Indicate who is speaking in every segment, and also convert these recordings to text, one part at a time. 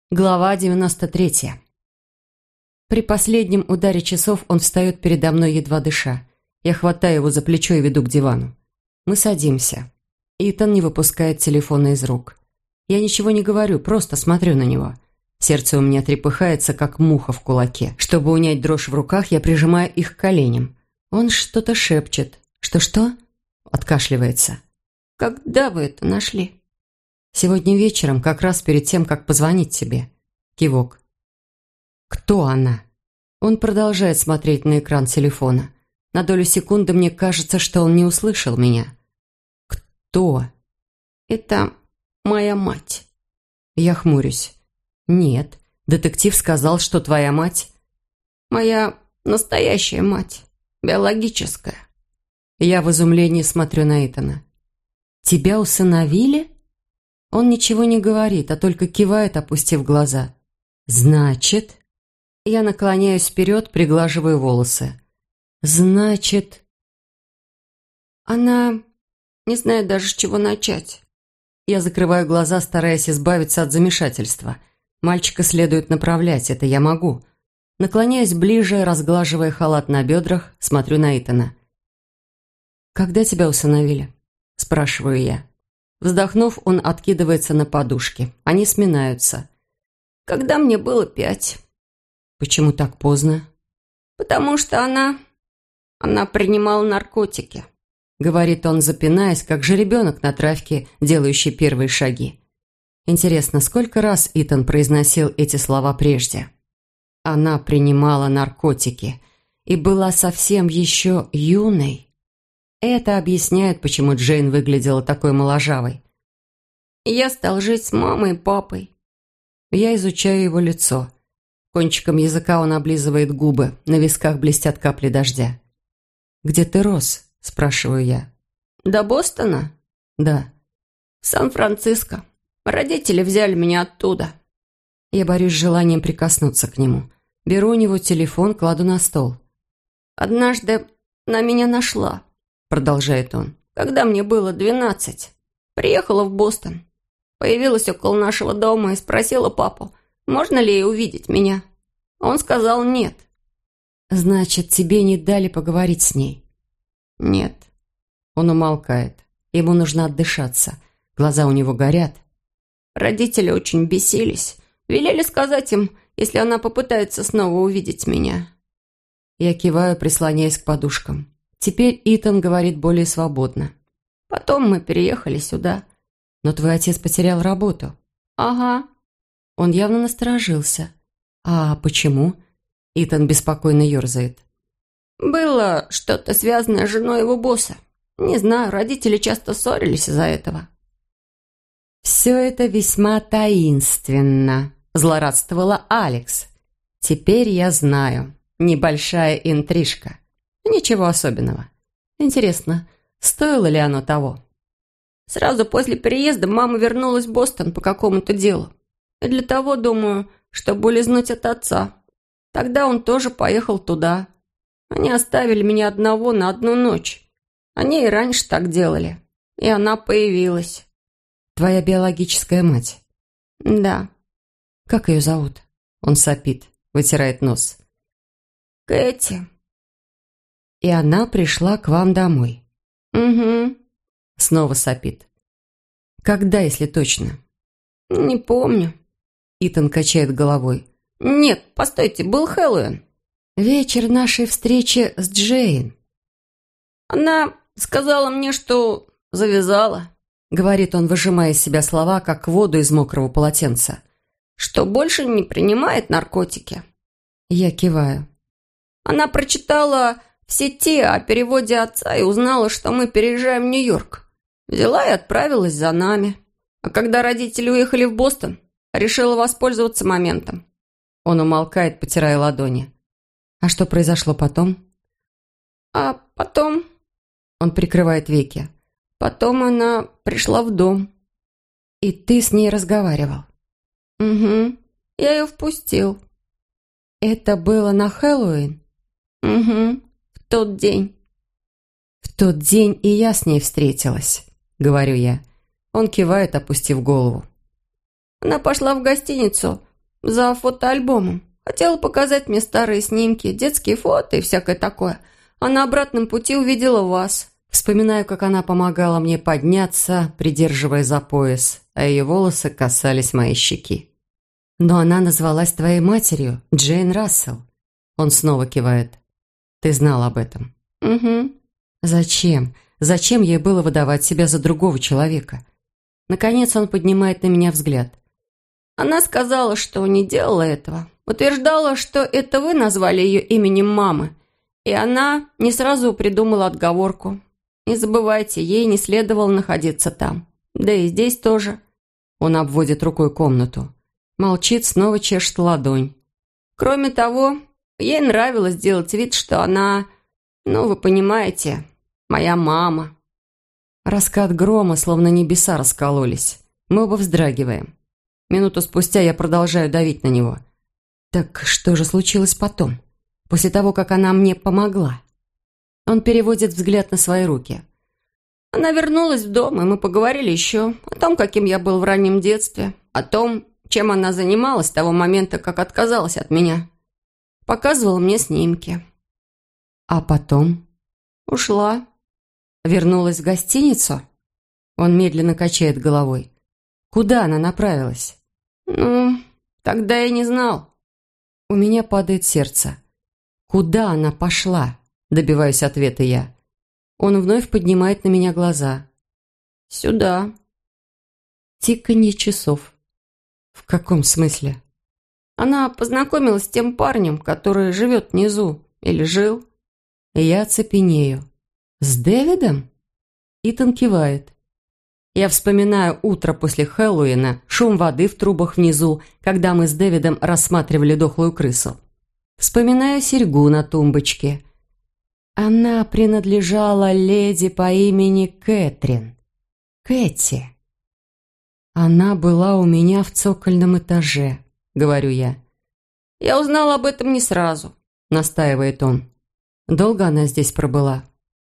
Speaker 1: Глава 93. При последнем ударе часов он встает передо мной, едва дыша. Я хватаю его за плечо и веду к дивану. Мы садимся. Итан не выпускает телефона из рук. Я ничего не говорю, просто смотрю на него. Сердце у меня трепыхается, как муха в кулаке. Чтобы унять дрожь в руках, я прижимаю их к коленям. Он что-то шепчет. «Что-что?» Откашливается. «Когда вы это нашли?» «Сегодня вечером, как раз перед тем, как позвонить тебе». Кивок. «Кто она?» Он продолжает смотреть на экран телефона. На долю секунды мне кажется, что он не услышал меня. «Кто?» «Это моя мать». Я хмурюсь. «Нет, детектив сказал, что твоя мать...» «Моя настоящая мать. Биологическая». Я в изумлении смотрю на Итана. «Тебя усыновили?» Он ничего не говорит, а только кивает, опустив глаза. «Значит...» Я наклоняюсь вперед, приглаживаю волосы. «Значит...» Она не знает даже, с чего начать. Я закрываю глаза, стараясь избавиться от замешательства. Мальчика следует направлять, это я могу. Наклоняюсь ближе, разглаживая халат на бедрах, смотрю на Итана. «Когда тебя усыновили?» – спрашиваю я. Вздохнув, он откидывается на подушки. Они сминаются. «Когда мне было 5». «Почему так поздно?» «Потому что она принимала наркотики», — говорит он, запинаясь, как жеребенок на травке, делающий первые шаги. Интересно, сколько раз Итан произносил эти слова прежде? Она принимала наркотики и была совсем еще юной. Это объясняет, почему Джейн выглядела такой моложавой. «Я стал жить с мамой и папой». Я изучаю его лицо. Кончиком языка он облизывает губы, на висках блестят капли дождя. «Где ты рос?» – спрашиваю я. «До Бостона?» «Да». «В Сан-Франциско. Родители взяли меня оттуда». Я борюсь с желанием прикоснуться к нему. Беру у него телефон, кладу на стол. «Однажды она меня нашла», – продолжает он, – «когда мне было 12. Приехала в Бостон. Появилась около нашего дома и спросила папу, можно ли ей увидеть меня. Он сказал нет». «Значит, тебе не дали поговорить с ней?» «Нет». Он умолкает. Ему нужно отдышаться. Глаза у него горят. «Родители очень бесились. Велели сказать им, если она попытается снова увидеть меня». Я киваю, прислоняясь к подушкам. Теперь Итан говорит более свободно. «Потом мы переехали сюда». «Но твой отец потерял работу». «Ага». Он явно насторожился. «А почему?» Итан беспокойно ерзает. «Было что-то связанное с женой его босса. Не знаю, родители часто ссорились из-за этого». «Все это весьма таинственно», – злорадствовала Алекс. «Теперь я знаю. Небольшая интрижка. Ничего особенного. Интересно, стоило ли оно того?» Сразу после переезда мама вернулась в Бостон по какому-то делу. И для того, думаю, чтобы улизнуть от отца. Тогда он тоже поехал туда. Они оставили меня одного на одну ночь. Они и раньше так делали. И она появилась. «Твоя биологическая мать?» «Да». «Как ее зовут?» Он сопит, вытирает нос. «Кэти». «И она пришла к вам домой?» «Угу». Снова сопит. «Когда, если точно?» «Не помню». Итан качает головой. «Нет, постойте, был Хэллоуин». «Вечер нашей встречи с Джейн». «Она сказала мне, что завязала», — говорит он, выжимая из себя слова, как воду из мокрого полотенца, «что больше не принимает наркотики». Я киваю. «Она прочитала в сети о переводе отца и узнала, что мы переезжаем в Нью-Йорк. Взяла и отправилась за нами. А когда родители уехали в Бостон, решила воспользоваться моментом». Он умолкает, потирая ладони. «А что произошло потом?» «А потом...» Он прикрывает веки. «Потом она пришла в дом». «И ты с ней разговаривал?» «Угу. Я ее впустил». «Это было на Хэллоуин?» «Угу. В тот день». «В тот день и я с ней встретилась», — говорю я. Он кивает, опустив голову. «Она пошла в гостиницу
Speaker 2: за фотоальбомом. Хотела показать мне старые снимки, детские фото и всякое такое. А на обратном пути увидела вас.
Speaker 1: Вспоминаю, как она помогала мне подняться, придерживая за пояс, а ее волосы касались моей щеки. «Но она назвалась твоей матерью, Джейн Рассел». Он снова кивает. «Ты знал об этом?»
Speaker 2: «Угу».
Speaker 1: «Зачем? Зачем ей было выдавать себя за другого человека?» Наконец он поднимает на меня взгляд.
Speaker 2: Она сказала, что не делала этого. Утверждала, что это вы назвали ее именем мамы. И она не сразу придумала отговорку. Не забывайте, ей не следовало находиться там. Да и здесь тоже».
Speaker 1: Он обводит рукой комнату. Молчит, снова чешет ладонь.
Speaker 2: «Кроме того, ей нравилось делать вид, что она, вы понимаете, моя мама».
Speaker 1: Раскат грома, словно небеса раскололись. Мы оба вздрагиваем. Минуту спустя я продолжаю давить на него. «Так что же случилось потом? После того, как она мне помогла?» Он переводит взгляд на свои руки.
Speaker 2: Она вернулась в дом, и мы поговорили еще о том, каким я был в раннем детстве, о том, чем она занималась с того момента, как отказалась от меня. Показывала мне снимки.
Speaker 1: А потом?
Speaker 2: Ушла.
Speaker 1: Вернулась в гостиницу? Он медленно качает головой. Куда она направилась?
Speaker 2: Тогда я не знал.
Speaker 1: У меня падает сердце. Куда она пошла? Добиваюсь ответа я. Он вновь поднимает на меня глаза.
Speaker 2: Сюда.
Speaker 1: Тиканье часов. В каком смысле?
Speaker 2: Она познакомилась с тем парнем, который живет внизу. Или жил.
Speaker 1: Я цепенею. С Дэвидом? Итан кивает. Я вспоминаю утро после Хэллоуина, шум воды в трубах внизу, когда мы с Дэвидом рассматривали дохлую крысу. Вспоминаю серьгу на тумбочке. Она принадлежала леди по имени Кэтрин. Кэти. Она была у меня в цокольном этаже, говорю я.
Speaker 2: Я узнала об этом не сразу,
Speaker 1: настаивает он. Долго она здесь пробыла?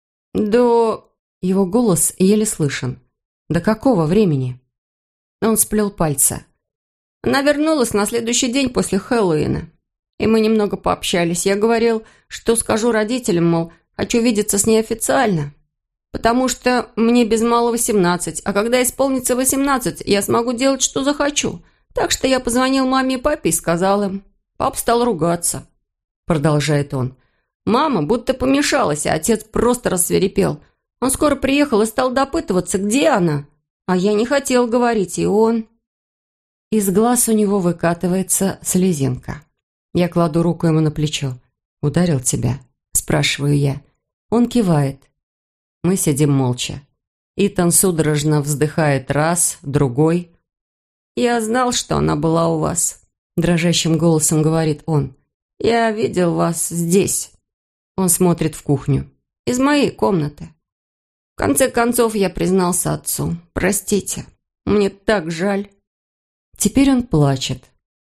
Speaker 1: Его голос еле слышен. До какого времени? Он сплел пальцы.
Speaker 2: Она вернулась на следующий день после Хэллоуина. И мы немного пообщались. Я говорил, что скажу родителям, мол, хочу видеться с ней официально. Потому что мне без малого 18, а когда исполнится 18, я смогу делать, что захочу. Так что я позвонил маме и папе и сказал им. Папа стал ругаться. Продолжает он. Мама будто помешалась, а отец просто рассвирепел. Он скоро приехал и стал допытываться, где она. А я не хотел говорить, и он...
Speaker 1: Из глаз у него выкатывается слезинка. Я кладу руку ему на плечо. «Ударил тебя?» – спрашиваю я. Он кивает. Мы сидим молча. Итан судорожно вздыхает раз, другой.
Speaker 2: «Я знал, что она была у вас», –
Speaker 1: дрожащим голосом говорит он.
Speaker 2: «Я видел вас здесь».
Speaker 1: Он смотрит в кухню.
Speaker 2: «Из моей комнаты. В конце концов, я признался отцу. Простите, мне так жаль».
Speaker 1: Теперь он плачет.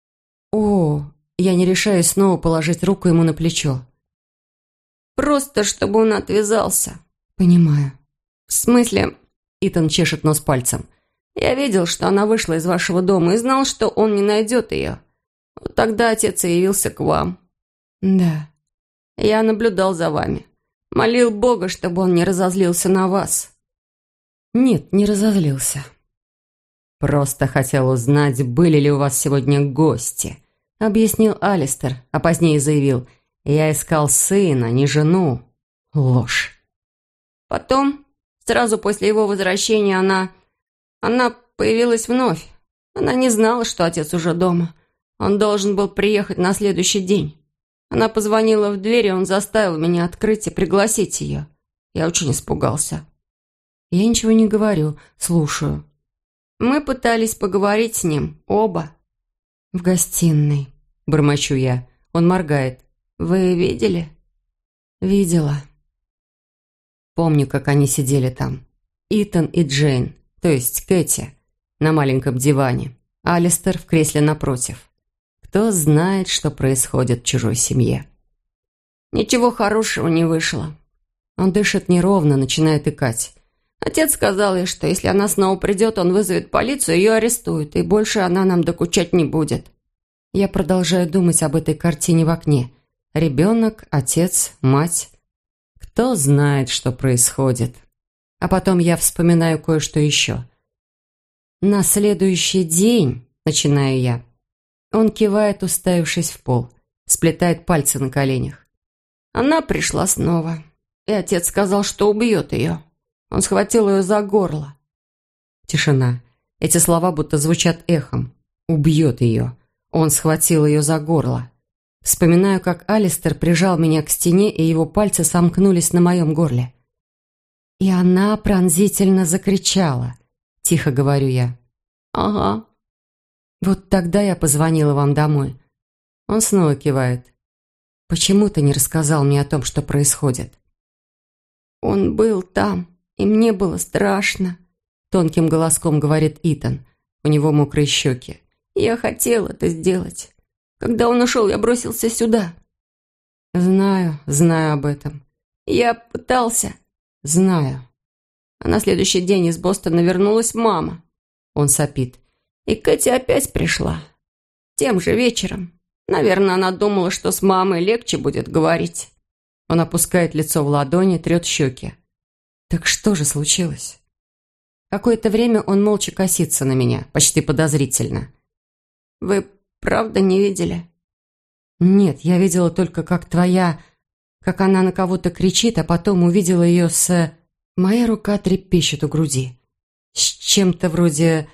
Speaker 1: Я не решаюсь снова положить руку ему на плечо.
Speaker 2: «Просто, чтобы он отвязался».
Speaker 1: «Понимаю».
Speaker 2: «В смысле...»
Speaker 1: Итан чешет нос пальцем.
Speaker 2: «Я видел, что она вышла из вашего дома и знал, что он не найдет ее. Вот тогда отец и явился к вам».
Speaker 1: «Да».
Speaker 2: «Я наблюдал за вами. Молил Бога, чтобы он не разозлился на вас».
Speaker 1: «Нет, не разозлился». «Просто хотел узнать, были ли у вас сегодня гости», — объяснил Алистер, а позднее заявил. «Я искал сына, не жену». Ложь.
Speaker 2: Потом, сразу после его возвращения, она появилась вновь. Она не знала, что отец уже дома. Он должен был приехать на следующий день. Она позвонила в дверь, и он заставил меня открыть и пригласить ее. Я очень испугался.
Speaker 1: Я ничего не говорю, слушаю.
Speaker 2: Мы пытались поговорить с ним, оба.
Speaker 1: В гостиной, бормочу я. Он моргает.
Speaker 2: Вы видели?
Speaker 1: Видела. Помню, как они сидели там. Итан и Джейн, то есть Кэти, на маленьком диване. Алистер в кресле напротив. Кто знает, что происходит в чужой семье.
Speaker 2: Ничего хорошего не вышло.
Speaker 1: Он дышит неровно, начинает икать.
Speaker 2: Отец сказал ей, что если она снова придет, он вызовет полицию, ее арестуют, и больше она нам докучать не будет.
Speaker 1: Я продолжаю думать об этой картине в окне. Ребенок, отец, мать. Кто знает, что происходит. А потом я вспоминаю кое-что еще. На следующий день, начинаю я. Он кивает, уставившись в пол, сплетает пальцы на коленях.
Speaker 2: Она пришла снова, и отец сказал, что убьет ее. Он схватил ее за горло.
Speaker 1: Тишина. Эти слова будто звучат эхом. Убьет ее. Он схватил ее за горло. Вспоминаю, как Алистер прижал меня к стене, и его пальцы сомкнулись на моем горле. И она пронзительно закричала. Тихо говорю я.
Speaker 2: «Ага».
Speaker 1: Вот тогда я позвонила вам домой. Он снова кивает. Почему ты не рассказал мне о том, что происходит?
Speaker 2: «Он был там, и мне было страшно», — тонким голоском говорит Итан.
Speaker 1: У него мокрые щеки.
Speaker 2: «Я хотел это сделать. Когда он ушел, я бросился сюда».
Speaker 1: Знаю об этом.
Speaker 2: «Я пытался».
Speaker 1: Знаю.
Speaker 2: А на следующий день из Бостона вернулась мама.
Speaker 1: Он сопит.
Speaker 2: И Кэти опять пришла. Тем же вечером. Наверное, она думала, что с мамой легче будет говорить.
Speaker 1: Он опускает лицо в ладони, трет щеки. Так что же случилось? Какое-то время он молча косится на меня, почти подозрительно.
Speaker 2: «Вы правда не видели?»
Speaker 1: «Нет, я видела только, как она на кого-то кричит, а потом увидела ее с... Моя рука трепещет у груди. С чем-то вроде...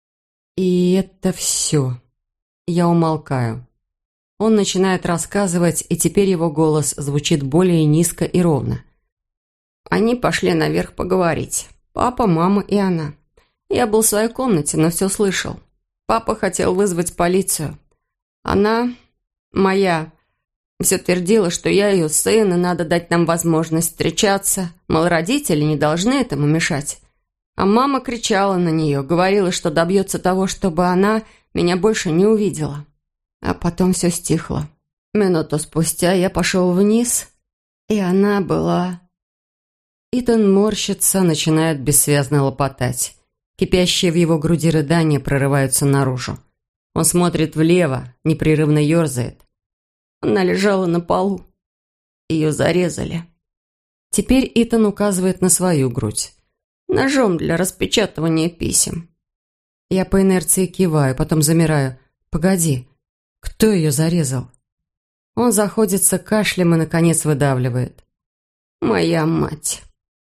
Speaker 1: И это все. Я умолкаю. Он начинает рассказывать, и теперь его голос звучит более низко и ровно.
Speaker 2: Они пошли наверх поговорить. Папа, мама и она. Я был в своей комнате, но все слышал. Папа хотел вызвать полицию. Она, моя, все твердила, что я ее сын, и надо дать нам возможность встречаться. Мол, родители не должны этому мешать. А мама кричала на нее, говорила, что добьется того, чтобы она меня больше не увидела. А потом все стихло. Минуту спустя я пошел вниз, и она была...
Speaker 1: Итан морщится, начинает бессвязно лопотать. Кипящие в его груди рыдания прорываются наружу. Он смотрит влево, непрерывно ерзает.
Speaker 2: Она лежала на полу. Ее зарезали.
Speaker 1: Теперь Итан указывает на свою грудь.
Speaker 2: Ножом для распечатывания писем.
Speaker 1: Я по инерции киваю, потом замираю. Погоди, кто ее зарезал? Он заходится кашлем и, наконец, выдавливает.
Speaker 2: Моя мать.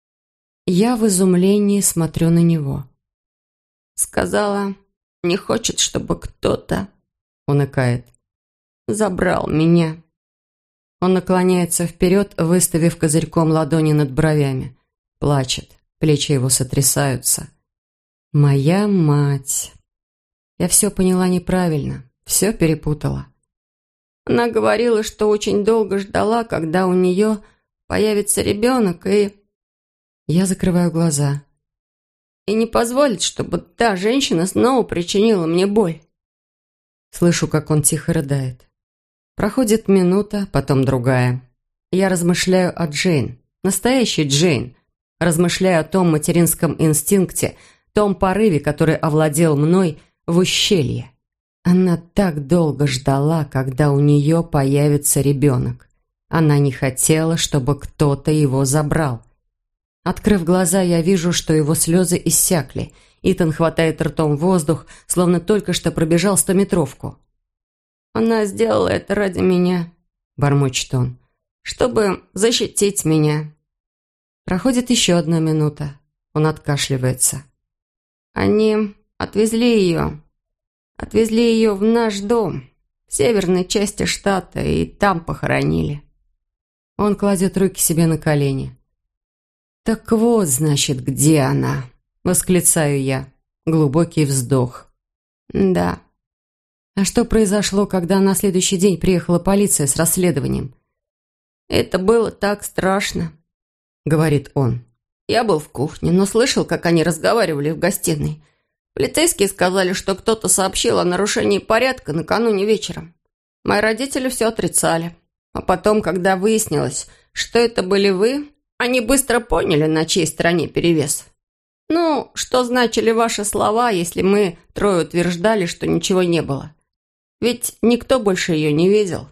Speaker 1: Я в изумлении смотрю на него.
Speaker 2: Сказала, не хочет, чтобы кто-то...
Speaker 1: Он икает.
Speaker 2: Забрал меня.
Speaker 1: Он наклоняется вперед, выставив козырьком ладони над бровями. Плачет. Плечи его сотрясаются. «Моя мать!» Я все поняла неправильно, все перепутала.
Speaker 2: Она говорила, что очень долго ждала, когда у нее появится ребенок, и...
Speaker 1: Я закрываю глаза.
Speaker 2: И не позволит, чтобы та женщина снова причинила мне боль.
Speaker 1: Слышу, как он тихо рыдает. Проходит минута, потом другая. Я размышляю о Джейн, настоящей Джейн. Размышляю о том материнском инстинкте, том порыве, который овладел мной в ущелье. Она так долго ждала, когда у нее появится ребенок. Она не хотела, чтобы кто-то его забрал. Открыв глаза, я вижу, что его слезы иссякли. Итан хватает ртом воздух, словно только что пробежал 100-метровку.
Speaker 2: «Она сделала это ради меня»,
Speaker 1: — бормочет он,
Speaker 2: — «чтобы защитить меня».
Speaker 1: Проходит еще 1 минута. Он откашливается.
Speaker 2: «Они отвезли ее в наш дом, в северной части штата, и там похоронили».
Speaker 1: Он кладет руки себе на колени. «Так вот, значит, где она?» — восклицаю я. Глубокий вздох.
Speaker 2: «Да».
Speaker 1: «А что произошло, когда на следующий день приехала полиция с расследованием?»
Speaker 2: «Это было так страшно», —
Speaker 1: говорит он.
Speaker 2: «Я был в кухне, но слышал, как они разговаривали в гостиной. Полицейские сказали, что кто-то сообщил о нарушении порядка накануне вечером. Мои родители все отрицали. А потом, когда выяснилось, что это были вы, они быстро поняли, на чьей стороне перевес. Ну, что значили ваши слова, если мы 3 утверждали, что ничего не было? Ведь никто больше ее не видел.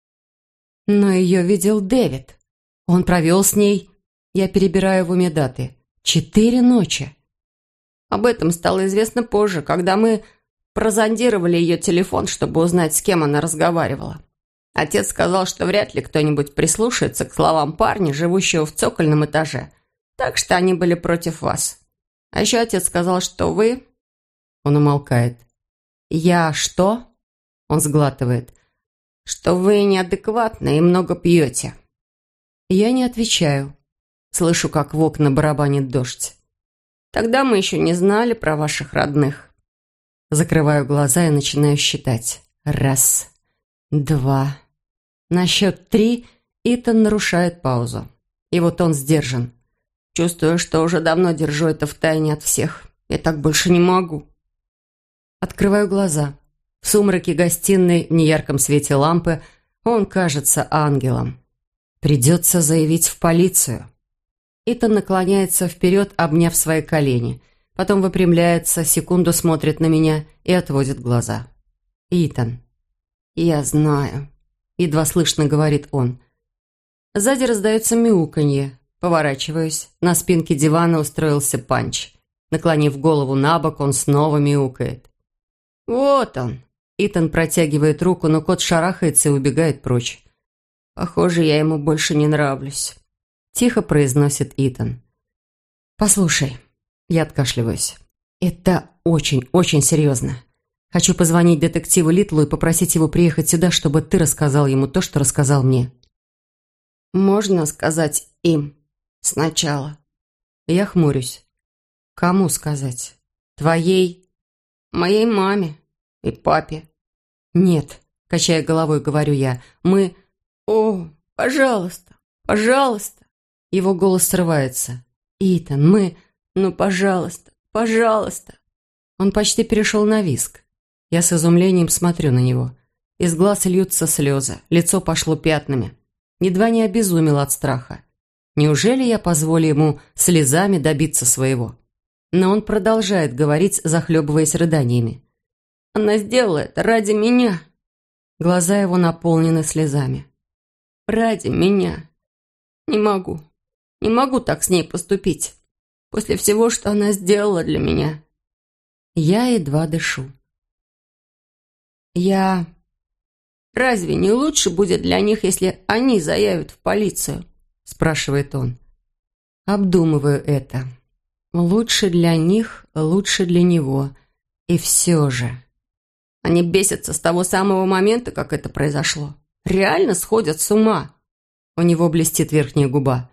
Speaker 1: Но ее видел Дэвид. Он провел с ней... Я перебираю в уме даты. 4 ночи.
Speaker 2: Об этом стало известно позже, когда мы прозондировали ее телефон, чтобы узнать, с кем она разговаривала. Отец сказал, что вряд ли кто-нибудь прислушается к словам парня, живущего в цокольном этаже. Так что они были против вас. А еще отец сказал, что вы...
Speaker 1: Он умолкает. «Я что?» Он сглатывает.
Speaker 2: «Что вы неадекватны и много пьете».
Speaker 1: Я не отвечаю. Слышу, как в окна барабанит дождь.
Speaker 2: Тогда мы еще не знали про ваших родных.
Speaker 1: Закрываю глаза и начинаю считать. 1, 2. На счет 3 Итан нарушает паузу. И вот он сдержан.
Speaker 2: Чувствую, что уже давно держу это в тайне от всех. Я так больше не могу.
Speaker 1: Открываю глаза. В сумраке гостиной, в неярком свете лампы, он кажется ангелом. Придется заявить в полицию. Итан наклоняется вперед, обняв свои колени. Потом выпрямляется, секунду смотрит на меня и отводит глаза. «Итан». «Я знаю», — едва слышно говорит он. Сзади раздается мяуканье. Поворачиваюсь. На спинке дивана устроился Панч. Наклонив голову на бок, он снова мяукает.
Speaker 2: «Вот он».
Speaker 1: Итан протягивает руку, но кот шарахается и убегает прочь.
Speaker 2: «Похоже, я ему больше не нравлюсь»,
Speaker 1: — тихо произносит Итан. «Послушай». Я откашливаюсь. «Это очень серьезно. Хочу позвонить детективу Литлу и попросить его приехать сюда, чтобы ты рассказал ему то, что рассказал мне».
Speaker 2: «Можно сказать им сначала?»
Speaker 1: Я хмурюсь. «Кому сказать? Твоей?»
Speaker 2: «Моей маме и папе».
Speaker 1: «Нет», — качая головой, говорю я, — «мы...»
Speaker 2: «О, пожалуйста, пожалуйста».
Speaker 1: Его голос срывается. «Итан, мы...
Speaker 2: Ну, пожалуйста, пожалуйста».
Speaker 1: Он почти перешел на визг. Я с изумлением смотрю на него. Из глаз льются слезы, лицо пошло пятнами. Едва не обезумел от страха. Неужели я позволю ему слезами добиться своего? Но он продолжает говорить, захлебываясь рыданиями.
Speaker 2: «Она сделала это ради меня».
Speaker 1: Глаза его наполнены слезами.
Speaker 2: «Ради меня. Не могу так с ней поступить. После всего, что она сделала для меня».
Speaker 1: Я едва дышу.
Speaker 2: «Разве не лучше будет для них, если они заявят в полицию?»
Speaker 1: – спрашивает он. Обдумываю это. Лучше для них, лучше для него. И все же.
Speaker 2: Они бесятся с того самого момента, как это произошло. Реально сходят с ума.
Speaker 1: У него блестит верхняя губа.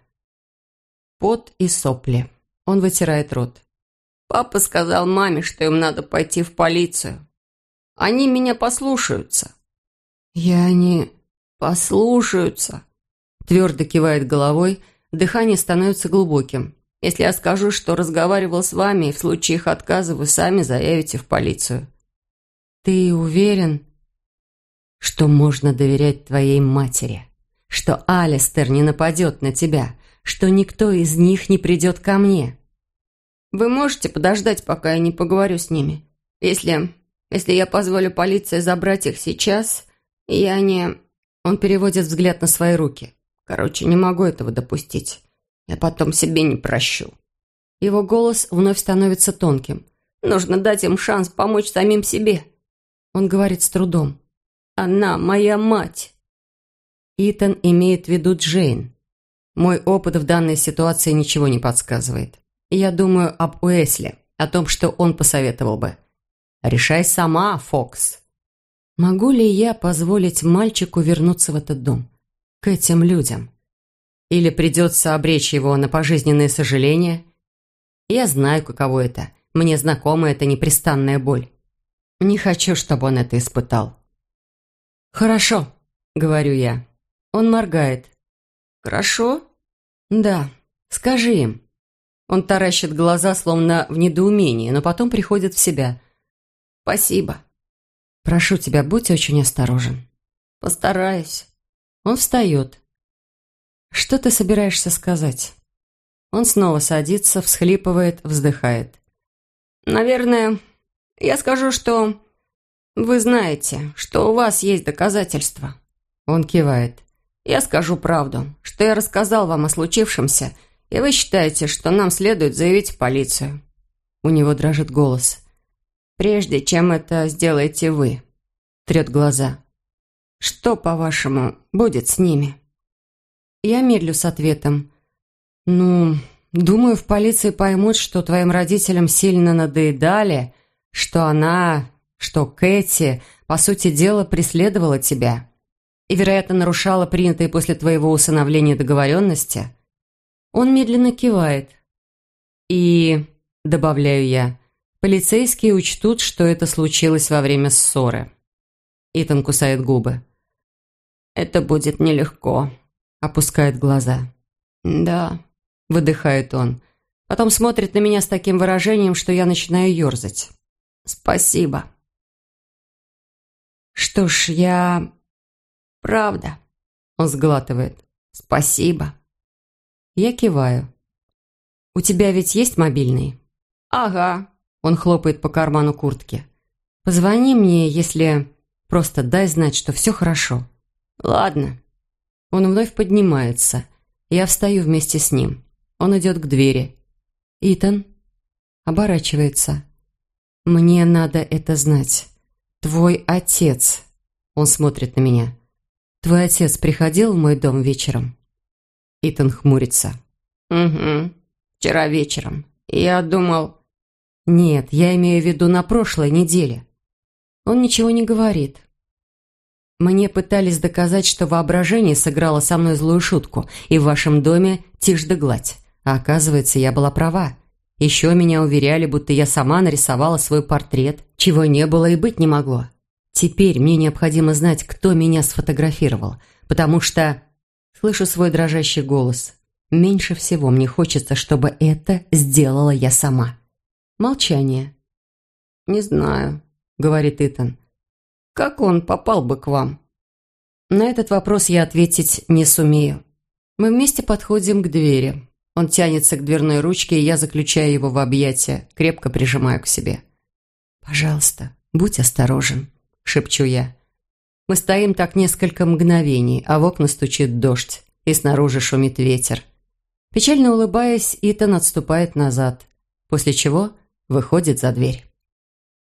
Speaker 1: Пот и сопли. Он вытирает рот.
Speaker 2: Папа сказал маме, что им надо пойти в полицию. Они меня послушаются.
Speaker 1: Я не...
Speaker 2: Послушаются.
Speaker 1: Твердо кивает головой, дыхание становится глубоким.
Speaker 2: Если я скажу, что разговаривал с вами, и в случае их отказа вы сами заявите в полицию.
Speaker 1: Ты уверен, что можно доверять твоей матери? Что Алистер не нападет на тебя? Что никто из них не придет ко мне?
Speaker 2: Вы можете подождать, пока я не поговорю с ними? Если я позволю полиции забрать их сейчас, я не...
Speaker 1: Он переводит взгляд на свои руки.
Speaker 2: Короче, не могу этого допустить. Я потом себе не прощу.
Speaker 1: Его голос вновь становится тонким.
Speaker 2: Нужно дать им шанс помочь самим себе.
Speaker 1: Он говорит с трудом.
Speaker 2: Она моя мать.
Speaker 1: Итан имеет в виду Джейн. Мой опыт в данной ситуации ничего не подсказывает. Я думаю об Уэсли, о том, что он посоветовал бы. Решай сама, Фокс. Могу ли я позволить мальчику вернуться в этот дом? К этим людям? Или придется обречь его на пожизненное сожаление? Я знаю, каково это. Мне знакома эта непрестанная боль. Не хочу, чтобы он это испытал. «Хорошо», — говорю я. Он моргает.
Speaker 2: «Хорошо?»
Speaker 1: «Да, скажи им». Он таращит глаза, словно в недоумении, но потом приходит в себя.
Speaker 2: «Спасибо».
Speaker 1: «Прошу тебя, будь очень осторожен».
Speaker 2: «Постараюсь».
Speaker 1: Он встает. «Что ты собираешься сказать?» Он снова садится, всхлипывает, вздыхает.
Speaker 2: «Наверное, я скажу, что вы знаете, что у вас есть доказательства».
Speaker 1: Он кивает.
Speaker 2: «Я скажу правду, что я рассказал вам о случившемся, и вы считаете, что нам следует заявить в полицию».
Speaker 1: У него дрожит голос.
Speaker 2: «Прежде чем это сделаете вы», — трет глаза, «что, по-вашему, будет с ними?»
Speaker 1: Я медлю с ответом. «Ну, думаю, в полиции поймут, что твоим родителям сильно надоедали, что Кэти, по сути дела, преследовала тебя и, вероятно, нарушала принятые после твоего усыновления договоренности». Он медленно кивает. «И, — добавляю я, — полицейские учтут, что это случилось во время ссоры». Итан кусает губы.
Speaker 2: «Это будет нелегко»,
Speaker 1: — опускает глаза.
Speaker 2: «Да»,
Speaker 1: — выдыхает он. Потом смотрит на меня с таким выражением, что я начинаю ерзать.
Speaker 2: «Спасибо».
Speaker 1: «Что ж, я...»
Speaker 2: «Правда»,
Speaker 1: — он сглатывает.
Speaker 2: «Спасибо».
Speaker 1: Я киваю. «У тебя ведь есть мобильный?»
Speaker 2: «Ага».
Speaker 1: Он хлопает по карману куртки. «Позвони мне, если... Просто дай знать, что все хорошо».
Speaker 2: «Ладно».
Speaker 1: Он вновь поднимается. Я встаю вместе с ним. Он идет к двери. «Итан?» Оборачивается. «Мне надо это знать. Твой отец...» Он смотрит на меня. «Твой отец приходил в мой дом вечером?» Итан хмурится.
Speaker 2: «Угу. Вчера вечером. Я думал...»
Speaker 1: «Нет, я имею в виду на прошлой неделе». Он ничего не говорит. Мне пытались доказать, что воображение сыграло со мной злую шутку, и в вашем доме тишь да гладь. А оказывается, я была права. Еще меня уверяли, будто я сама нарисовала свой портрет, чего не было и быть не могло. Теперь мне необходимо знать, кто меня сфотографировал, потому что... Слышу свой дрожащий голос. Меньше всего мне хочется, чтобы это сделала я сама. Молчание.
Speaker 2: «Не знаю»,
Speaker 1: — говорит Итан.
Speaker 2: «Как он попал бы к вам?»
Speaker 1: На этот вопрос я ответить не сумею. Мы вместе подходим к двери. Он тянется к дверной ручке, и я заключаю его в объятия, крепко прижимаю к себе. «Пожалуйста, будь осторожен», — шепчу я. Мы стоим так несколько мгновений, а в окна стучит дождь, и снаружи шумит ветер. Печально улыбаясь, Итан отступает назад, после чего выходит за дверь.